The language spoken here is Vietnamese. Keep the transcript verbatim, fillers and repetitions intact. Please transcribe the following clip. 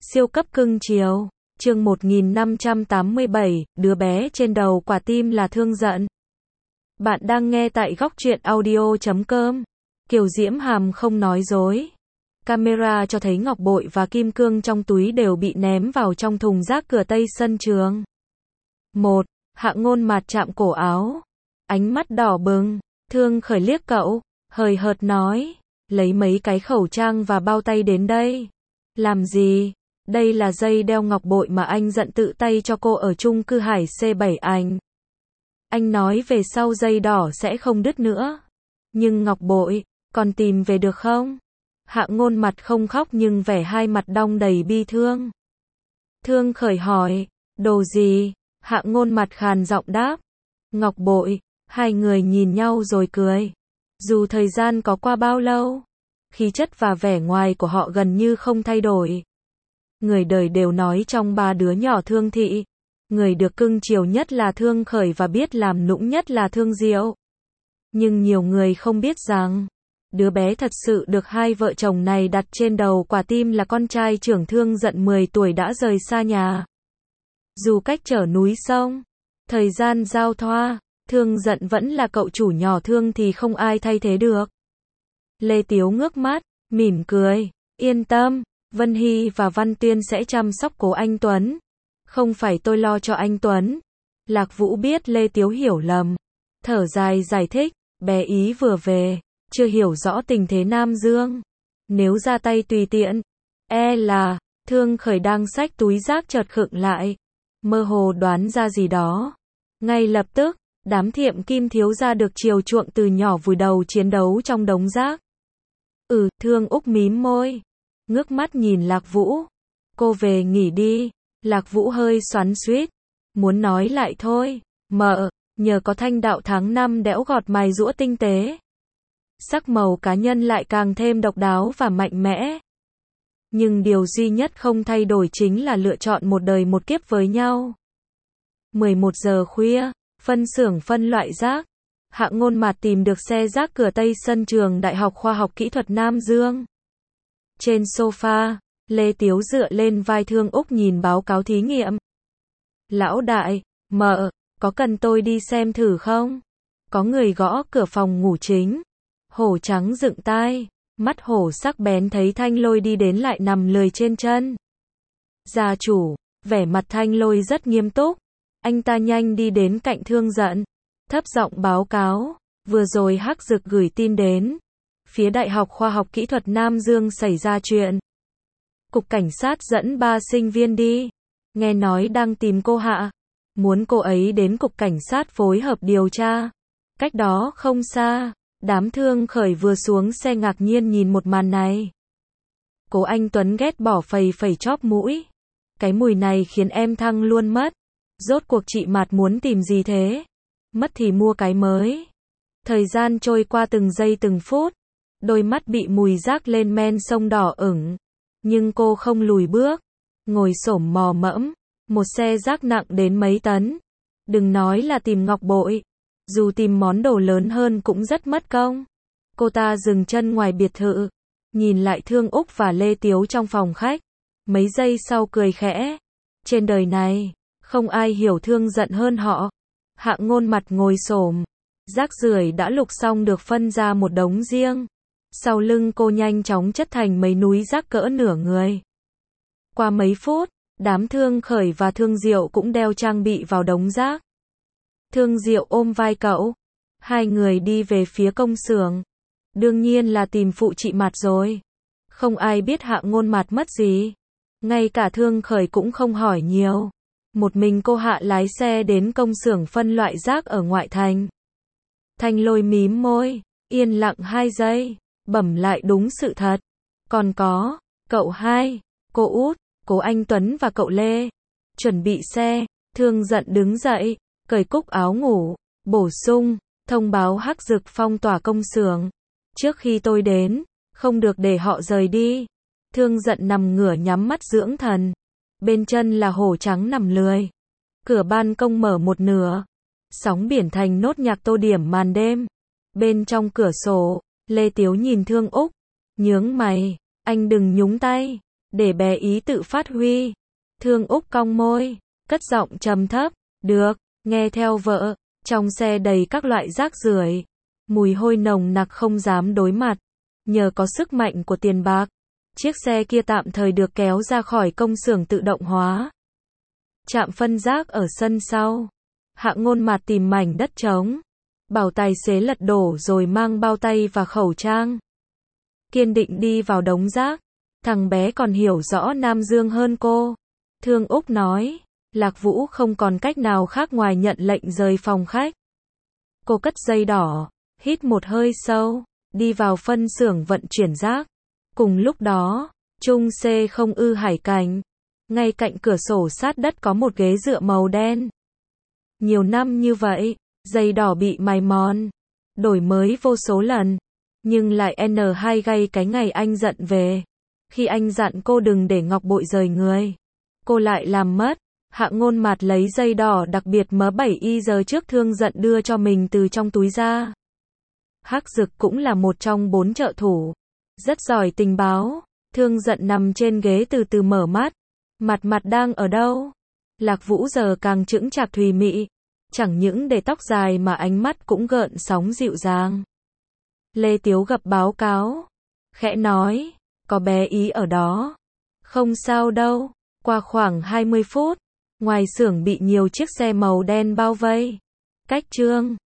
Siêu cấp cưng chiều. Chương một nghìn năm trăm tám mươi bảy, đứa bé trên đầu quả tim là Thương Giận. Bạn đang nghe tại góc truyện audio chấm com. Kiều Diễm Hàm không nói dối. Camera cho thấy ngọc bội và kim cương trong túi đều bị ném vào trong thùng rác cửa tây sân trường. Một, Hạ Ngôn Mạt chạm cổ áo. Ánh mắt đỏ bừng. Thương Khởi liếc cậu, hời hợt nói, lấy mấy cái khẩu trang và bao tay đến đây. Làm gì? Đây là dây đeo ngọc bội mà anh Giận tự tay cho cô ở chung cư Hải C bảy anh. Anh nói về sau dây đỏ sẽ không đứt nữa. Nhưng ngọc bội, còn tìm về được không? Hạ Ngôn Mặt không khóc nhưng vẻ hai mặt đong đầy bi thương. Thương Khởi hỏi, đồ gì? Hạ Ngôn Mặt khàn giọng đáp, ngọc bội. Hai người nhìn nhau rồi cười. Dù thời gian có qua bao lâu, khí chất và vẻ ngoài của họ gần như không thay đổi. Người đời đều nói trong ba đứa nhỏ Thương Thị, người được cưng chiều nhất là Thương Khởi và biết làm nũng nhất là Thương Diệu. Nhưng nhiều người không biết rằng, đứa bé thật sự được hai vợ chồng này đặt trên đầu quả tim là con trai trưởng Thương Giận mười tuổi đã rời xa nhà. Dù cách trở núi sông, thời gian giao thoa, Thương Giận vẫn là cậu chủ nhỏ Thương thì không ai thay thế được. Lê Tiếu ngước mắt, mỉm cười, yên tâm, Vân Hy và Văn Tuyên sẽ chăm sóc cố anh Tuấn. Không phải tôi lo cho anh Tuấn. Lạc Vũ biết Lê Tiếu hiểu lầm. Thở dài giải thích, bé ý vừa về, chưa hiểu rõ tình thế Nam Dương. Nếu ra tay tùy tiện, e là, Thương Khởi đang xách túi rác chợt khựng lại. Mơ hồ đoán ra gì đó. Ngay lập tức, đám Thiệm Kim thiếu gia được chiều chuộng từ nhỏ vùi đầu chiến đấu trong đống rác. Ừ, Thương Úc mím môi. Ngước mắt nhìn Lạc Vũ. Cô về nghỉ đi. Lạc Vũ hơi xoắn xuýt. Muốn nói lại thôi. Mợ, nhờ có thanh đạo tháng năm đẽo gọt mài giũa tinh tế. Sắc màu cá nhân lại càng thêm độc đáo và mạnh mẽ. Nhưng điều duy nhất không thay đổi chính là lựa chọn một đời một kiếp với nhau. mười một giờ khuya, phân xưởng phân loại rác. Hạ Ngôn Mạt tìm được xe rác cửa tây sân trường Đại học Khoa học Kỹ thuật Nam Dương. Trên sofa, Lê Tiếu dựa lên vai Thương Úc nhìn báo cáo thí nghiệm. Lão đại, mợ, có cần tôi đi xem thử không? Có người gõ cửa phòng ngủ chính. Hổ trắng dựng tai, mắt hổ sắc bén thấy Thanh Lôi đi đến lại nằm lười trên chân. Gia chủ, vẻ mặt Thanh Lôi rất nghiêm túc. Anh ta nhanh đi đến cạnh Thương Giận, thấp giọng báo cáo, vừa rồi Hắc Dực gửi tin đến. Phía Đại học Khoa học Kỹ thuật Nam Dương xảy ra chuyện. Cục cảnh sát dẫn ba sinh viên đi. Nghe nói đang tìm cô Hạ. Muốn cô ấy đến cục cảnh sát phối hợp điều tra. Cách đó không xa, đám Thương Khởi vừa xuống xe ngạc nhiên nhìn một màn này. Cố anh Tuấn ghét bỏ phẩy phẩy chóp mũi. Cái mùi này khiến em thăng luôn mất. Rốt cuộc chị Mạt muốn tìm gì thế? Mất thì mua cái mới. Thời gian trôi qua từng giây từng phút. Đôi mắt bị mùi rác lên men sông đỏ ửng. Nhưng cô không lùi bước. Ngồi xổm mò mẫm. Một xe rác nặng đến mấy tấn. Đừng nói là tìm ngọc bội. Dù tìm món đồ lớn hơn cũng rất mất công. Cô ta dừng chân ngoài biệt thự. Nhìn lại Thương Úc và Lê Tiếu trong phòng khách. Mấy giây sau cười khẽ. Trên đời này, không ai hiểu Thương Giận hơn họ. Hạ Ngôn Mặt ngồi xổm. Rác rưởi đã lục xong được phân ra một đống riêng. Sau lưng cô nhanh chóng chất thành mấy núi rác cỡ nửa người. Qua mấy phút, đám Thương Khởi và Thương Diệu cũng đeo trang bị vào đống rác. Thương Diệu ôm vai cậu. Hai người đi về phía công xưởng. Đương nhiên là tìm phụ chị Mạt rồi. Không ai biết Hạ Ngôn Mạt mất gì. Ngay cả Thương Khởi cũng không hỏi nhiều. Một mình cô Hạ lái xe đến công xưởng phân loại rác ở ngoại thành. Thanh Lôi mím môi, yên lặng hai giây, bẩm lại đúng sự thật. Còn có, cậu hai, cô Út, cố anh Tuấn và cậu Lê. Chuẩn bị xe, Thương Giận đứng dậy, cởi cúc áo ngủ, bổ sung, thông báo Hắc Dực phong tỏa công xưởng. Trước khi tôi đến, không được để họ rời đi. Thương Giận nằm ngửa nhắm mắt dưỡng thần. Bên chân là hổ trắng nằm lười. Cửa ban công mở một nửa. Sóng biển thành nốt nhạc tô điểm màn đêm. Bên trong cửa sổ, Lê Tiếu nhìn Thương Úc. Nhướng mày, anh đừng nhúng tay. để bé ý tự phát huy. Thương Úc cong môi, cất giọng trầm thấp, được, nghe theo vợ. Trong xe đầy các loại rác rưởi, mùi hôi nồng nặc không dám đối mặt. Nhờ có sức mạnh của tiền bạc, chiếc xe kia tạm thời được kéo ra khỏi công xưởng tự động hóa. Trạm phân rác ở sân sau. Hạ Ngôn Mạt tìm mảnh đất trống, bảo tài xế lật đổ rồi mang bao tay và khẩu trang. Kiên định đi vào đống rác. Thằng bé còn hiểu rõ Nam Dương hơn cô. Thương Úc nói, Lạc Vũ không còn cách nào khác ngoài nhận lệnh rời phòng khách. Cô cất dây đỏ, hít một hơi sâu, đi vào phân xưởng vận chuyển rác. Cùng lúc đó, Trung C không ư Hải Cảnh. Ngay cạnh cửa sổ sát đất có một ghế dựa màu đen. Nhiều năm như vậy, dây đỏ bị mài mòn, đổi mới vô số lần, nhưng lại N hai gay cái ngày anh giận về. Khi anh dặn cô đừng để ngọc bội rời người, cô lại làm mất. Hạ Ngôn Mạt lấy dây đỏ đặc biệt M bảy Y giờ trước Thương Giận đưa cho mình từ trong túi ra. Hắc Dực cũng là một trong bốn trợ thủ, rất giỏi tình báo. Thương Giận nằm trên ghế từ từ mở mắt. Mặt mặt đang ở đâu? Lạc Vũ giờ càng chững chạc thùy mị, chẳng những để tóc dài mà ánh mắt cũng gợn sóng dịu dàng. Lê Tiếu Gập báo cáo, khẽ nói, có bé ý ở đó. Không sao đâu. Qua khoảng hai mươi phút, ngoài xưởng bị nhiều chiếc xe màu đen bao vây. Cách Trương